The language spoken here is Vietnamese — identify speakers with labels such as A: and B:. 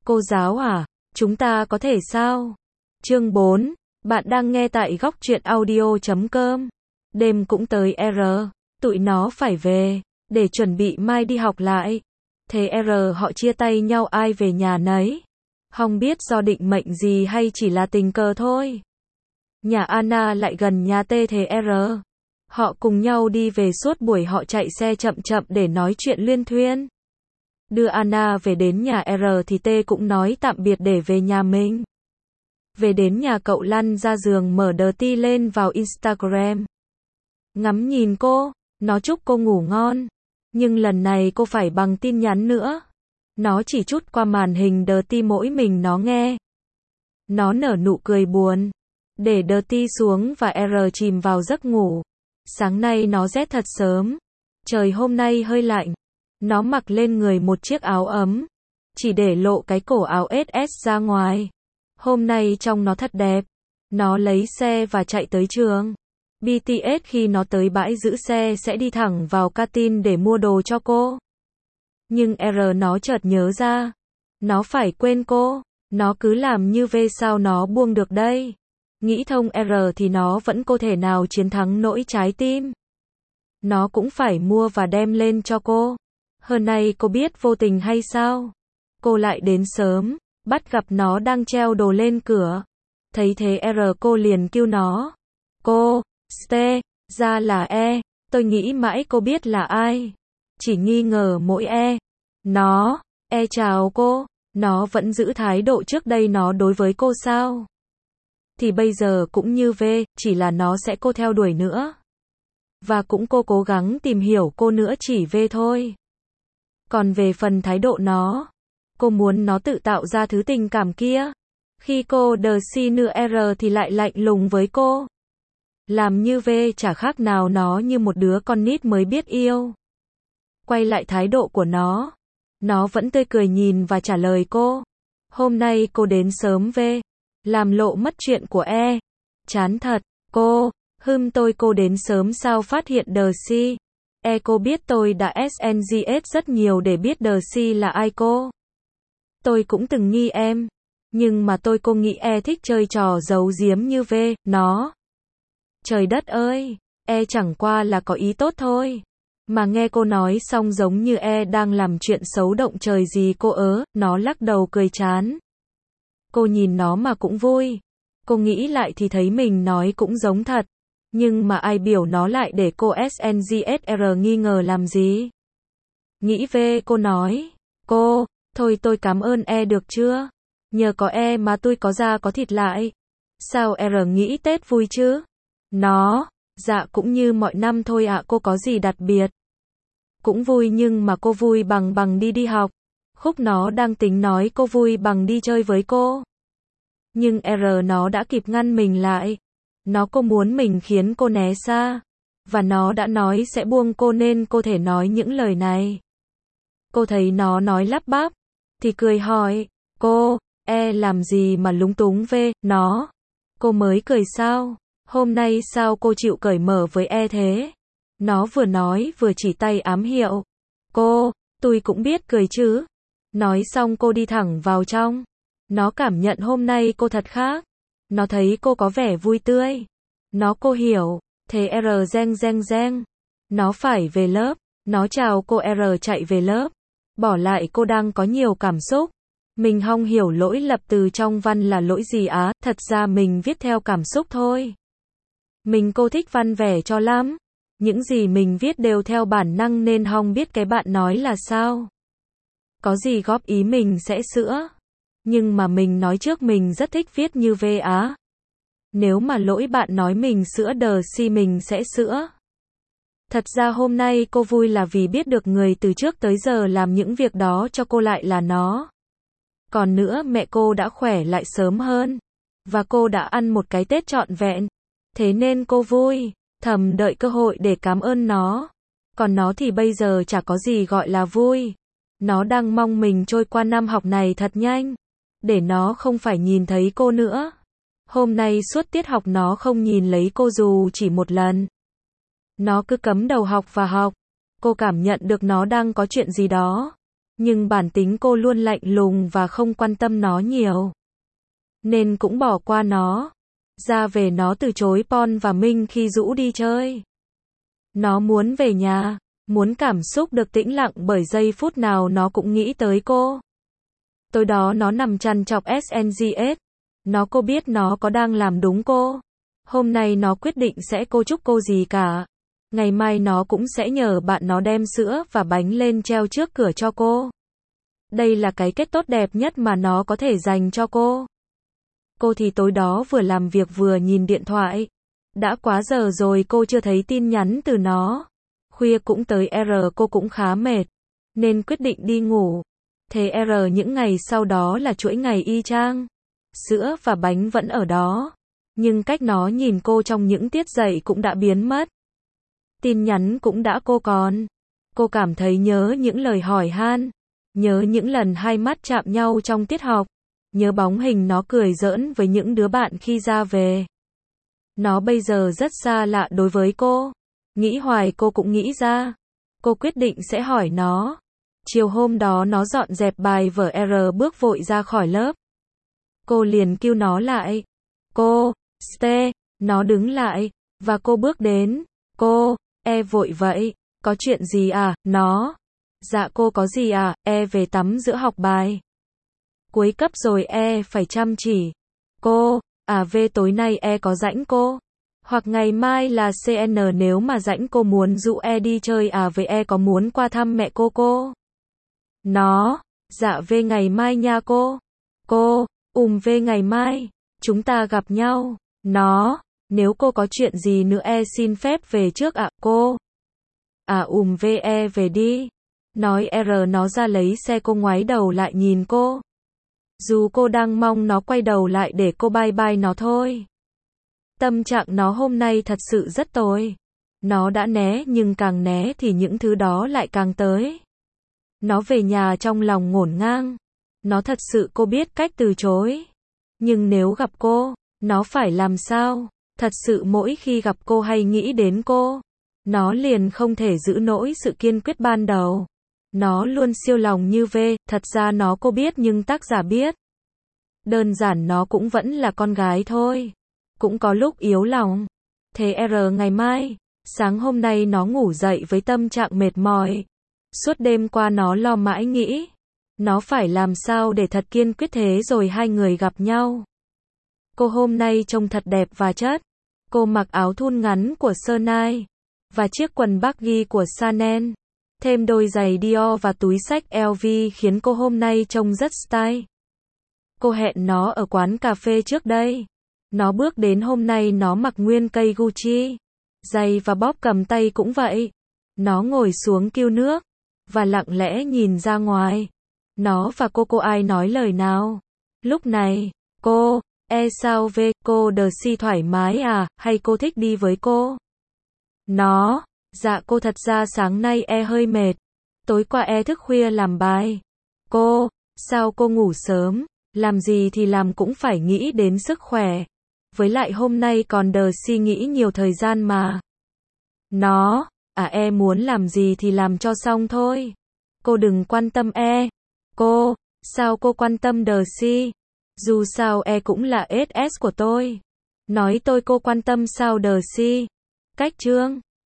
A: Cô giáo à, chúng ta có thể sao? Chương 4, bạn đang nghe tại góc truyện audio.com. Đêm cũng tới R, tụi nó phải về, để chuẩn bị mai đi học lại. Thế R họ chia tay nhau ai về nhà nấy. Không biết do định mệnh gì hay chỉ là tình cờ thôi. Nhà Anna lại gần nhà T thế R. Họ cùng nhau đi về suốt buổi họ chạy xe chậm chậm để nói chuyện luyên thuyên. Đưa Anna về đến nhà R thì T cũng nói tạm biệt để về nhà mình. Về đến nhà cậu lăn ra giường mở Dirty lên vào Instagram. Ngắm nhìn cô, nó chúc cô ngủ ngon. Nhưng lần này cô phải bằng tin nhắn nữa. Nó chỉ trút qua màn hình Dirty mỗi mình nó nghe. Nó nở nụ cười buồn. Để Dirty xuống và R chìm vào giấc ngủ. Sáng nay nó rét thật sớm. Trời hôm nay hơi lạnh. Nó mặc lên người một chiếc áo ấm. Chỉ để lộ cái cổ áo SS ra ngoài. Hôm nay trông nó thật đẹp. Nó lấy xe và chạy tới trường. BTS khi nó tới bãi giữ xe sẽ đi thẳng vào canteen để mua đồ cho cô. Nhưng R nó chợt nhớ ra. Nó phải quên cô. Nó cứ làm như về sao nó buông được đây. Nghĩ thông R thì nó vẫn có thể nào chiến thắng nỗi trái tim. Nó cũng phải mua và đem lên cho cô. Hôm nay cô biết vô tình hay sao? Cô lại đến sớm, bắt gặp nó đang treo đồ lên cửa. Thấy thế R cô liền kêu nó. Cô, Ste, ra là E, tôi nghĩ mãi cô biết là ai. Chỉ nghi ngờ mỗi E. Nó, E chào cô, nó vẫn giữ thái độ trước đây nó đối với cô sao? Thì bây giờ cũng như V, chỉ là nó sẽ cô theo đuổi nữa. Và cũng cô cố gắng tìm hiểu cô nữa chỉ V thôi. Còn về phần thái độ nó, cô muốn nó tự tạo ra thứ tình cảm kia. Khi cô đờ si nửa R thì lại lạnh lùng với cô. Làm như V chả khác nào nó như một đứa con nít mới biết yêu. Quay lại thái độ của nó vẫn tươi cười nhìn và trả lời cô. Hôm nay cô đến sớm V, làm lộ mất chuyện của E. Chán thật, cô, tôi cô đến sớm sao phát hiện đờ si. E cô biết tôi đã SNGS rất nhiều để biết đờ si là ai cô. Tôi cũng từng nghi em. Nhưng mà cô nghĩ E thích chơi trò giấu giếm như V, nó. Trời đất ơi, E chẳng qua là có ý tốt thôi. Mà nghe cô nói xong giống như E đang làm chuyện xấu động trời gì cô nó lắc đầu cười chán. Cô nhìn nó mà cũng vui. Cô nghĩ lại thì thấy mình nói cũng giống thật. Nhưng mà ai biểu nó lại để cô SNGSR nghi ngờ làm gì? Nghĩ về cô nói. Cô, thôi tôi cảm ơn E được chưa? Nhờ có E mà tôi có da có thịt lại. Sao R nghĩ Tết vui chứ? Nó, dạ cũng như mọi năm thôi ạ cô có gì đặc biệt. Cũng vui nhưng mà cô vui bằng đi học. Khúc nó đang tính nói cô vui bằng đi chơi với cô. Nhưng R nó đã kịp ngăn mình lại. Cô muốn mình khiến cô né xa. Và nó đã nói sẽ buông cô nên cô thể nói những lời này. Cô thấy nó nói lắp bắp. Thì cười hỏi. Cô, E làm gì mà lúng túng về, nó. Cô mới cười sao? Hôm nay sao cô chịu cởi mở với E thế? Nó vừa nói vừa chỉ tay ám hiệu. Cô, tôi cũng biết cười chứ. Nói xong cô đi thẳng vào trong. Nó cảm nhận hôm nay cô thật khác. Nó thấy cô có vẻ vui tươi. Cô hiểu. Thế R reng. Nó phải về lớp. Nó chào cô R chạy về lớp. Bỏ lại cô đang có nhiều cảm xúc. Mình không hiểu lỗi lập từ trong văn là lỗi gì á. Thật ra mình viết theo cảm xúc thôi. Cô thích văn vẻ cho lắm. Những gì mình viết đều theo bản năng nên không biết cái bạn nói là sao. Có gì góp ý mình sẽ sửa. Nhưng mà mình nói trước mình rất thích viết như V á. Nếu mà lỗi bạn nói mình sửa đờ si mình sẽ sửa. Thật ra hôm nay cô vui là vì biết được người từ trước tới giờ làm những việc đó cho cô lại là nó. Còn nữa mẹ cô đã khỏe lại sớm hơn. Và cô đã ăn một cái Tết trọn vẹn. Thế nên cô vui, thầm đợi cơ hội để cảm ơn nó. Còn nó thì bây giờ chả có gì gọi là vui. Nó đang mong mình trôi qua năm học này thật nhanh. Để nó không phải nhìn thấy cô nữa. Hôm nay suốt tiết học nó không nhìn lấy cô dù chỉ một lần. Nó cứ cắm đầu học và học. Cô cảm nhận được nó đang có chuyện gì đó. Nhưng bản tính cô luôn lạnh lùng và không quan tâm nó nhiều. Nên cũng bỏ qua nó. Ra về nó từ chối Pon và Minh khi rủ đi chơi. Nó muốn về nhà, muốn cảm xúc được tĩnh lặng bởi giây phút nào nó cũng nghĩ tới cô. Tối đó nó nằm trằn trọc SNGS. Cô biết nó có đang làm đúng cô. Hôm nay nó quyết định sẽ cô chúc cô gì cả. Ngày mai nó cũng sẽ nhờ bạn nó đem sữa và bánh lên treo trước cửa cho cô. Đây là cái kết tốt đẹp nhất mà nó có thể dành cho cô. Cô thì tối đó vừa làm việc vừa nhìn điện thoại. Đã quá giờ rồi cô chưa thấy tin nhắn từ nó. Khuya cũng tới cô cũng khá mệt. Nên quyết định đi ngủ. Thế những ngày sau đó là chuỗi ngày y chang. Sữa và bánh vẫn ở đó. Nhưng cách nó nhìn cô trong những tiết dạy cũng đã biến mất. Tin nhắn cũng đã cô còn. Cô cảm thấy nhớ những lời hỏi han. Nhớ những lần hai mắt chạm nhau trong tiết học. Nhớ bóng hình nó cười giỡn với những đứa bạn khi ra về. Nó bây giờ rất xa lạ đối với cô. Nghĩ hoài cô cũng nghĩ ra. Cô quyết định sẽ hỏi nó. Chiều hôm đó nó dọn dẹp bài vở bước vội ra khỏi lớp. Cô liền kêu nó lại. Cô, Ste, nó đứng lại. Và cô bước đến. Cô, vội vậy. Có chuyện gì à, nó? Dạ cô có gì à, về tắm giữa học bài. Cuối cấp rồi phải chăm chỉ. Cô, về tối nay có rảnh cô? Hoặc ngày mai là CN nếu mà rảnh cô muốn dụ đi chơi với có muốn qua thăm mẹ cô? Nó, dạ về ngày mai nha cô. Cô, về ngày mai. Chúng ta gặp nhau. Nó, nếu cô có chuyện gì nữa xin phép về trước ạ cô. Về đi. Nói nó ra lấy xe cô ngoái đầu lại nhìn cô. Dù cô đang mong nó quay đầu lại để cô bye bye nó thôi. Tâm trạng nó hôm nay thật sự rất tồi. Nó đã né nhưng càng né thì những thứ đó lại càng tới. Nó về nhà trong lòng ngổn ngang. Nó thật sự cô biết cách từ chối. Nhưng nếu gặp cô, nó phải làm sao? Thật sự mỗi khi gặp cô hay nghĩ đến cô, nó liền không thể giữ nổi sự kiên quyết ban đầu. Nó luôn siêu lòng như thật ra nó cô biết nhưng tác giả biết. Đơn giản nó cũng vẫn là con gái thôi. Cũng có lúc yếu lòng. Thế ngày mai, sáng hôm nay nó ngủ dậy với tâm trạng mệt mỏi. Suốt đêm qua nó lo mãi nghĩ. Nó phải làm sao để thật kiên quyết thế rồi hai người gặp nhau. Cô hôm nay trông thật đẹp và chất. Cô mặc áo thun ngắn của Sernai. Và chiếc quần baggy của Chanel. Thêm đôi giày Dior và túi xách LV khiến cô hôm nay trông rất style. Cô hẹn nó ở quán cà phê trước đây. Nó bước đến hôm nay nó mặc nguyên cây Gucci. Giày và bóp cầm tay cũng vậy. Nó ngồi xuống kêu nước. Và lặng lẽ nhìn ra ngoài. Nó và cô ai nói lời nào. Lúc này, cô, sao về, cô si thoải mái hay cô thích đi với cô? Nó, dạ cô thật ra sáng nay hơi mệt. Tối qua thức khuya làm bài. Cô, sao cô ngủ sớm? Làm gì thì làm cũng phải nghĩ đến sức khỏe. Với lại hôm nay còn si nghĩ nhiều thời gian mà. Nó, muốn làm gì thì làm cho xong thôi. Cô đừng quan tâm Cô, sao cô quan tâm si? Dù sao cũng là SS của tôi. Nói tôi cô quan tâm sao si? Cách chương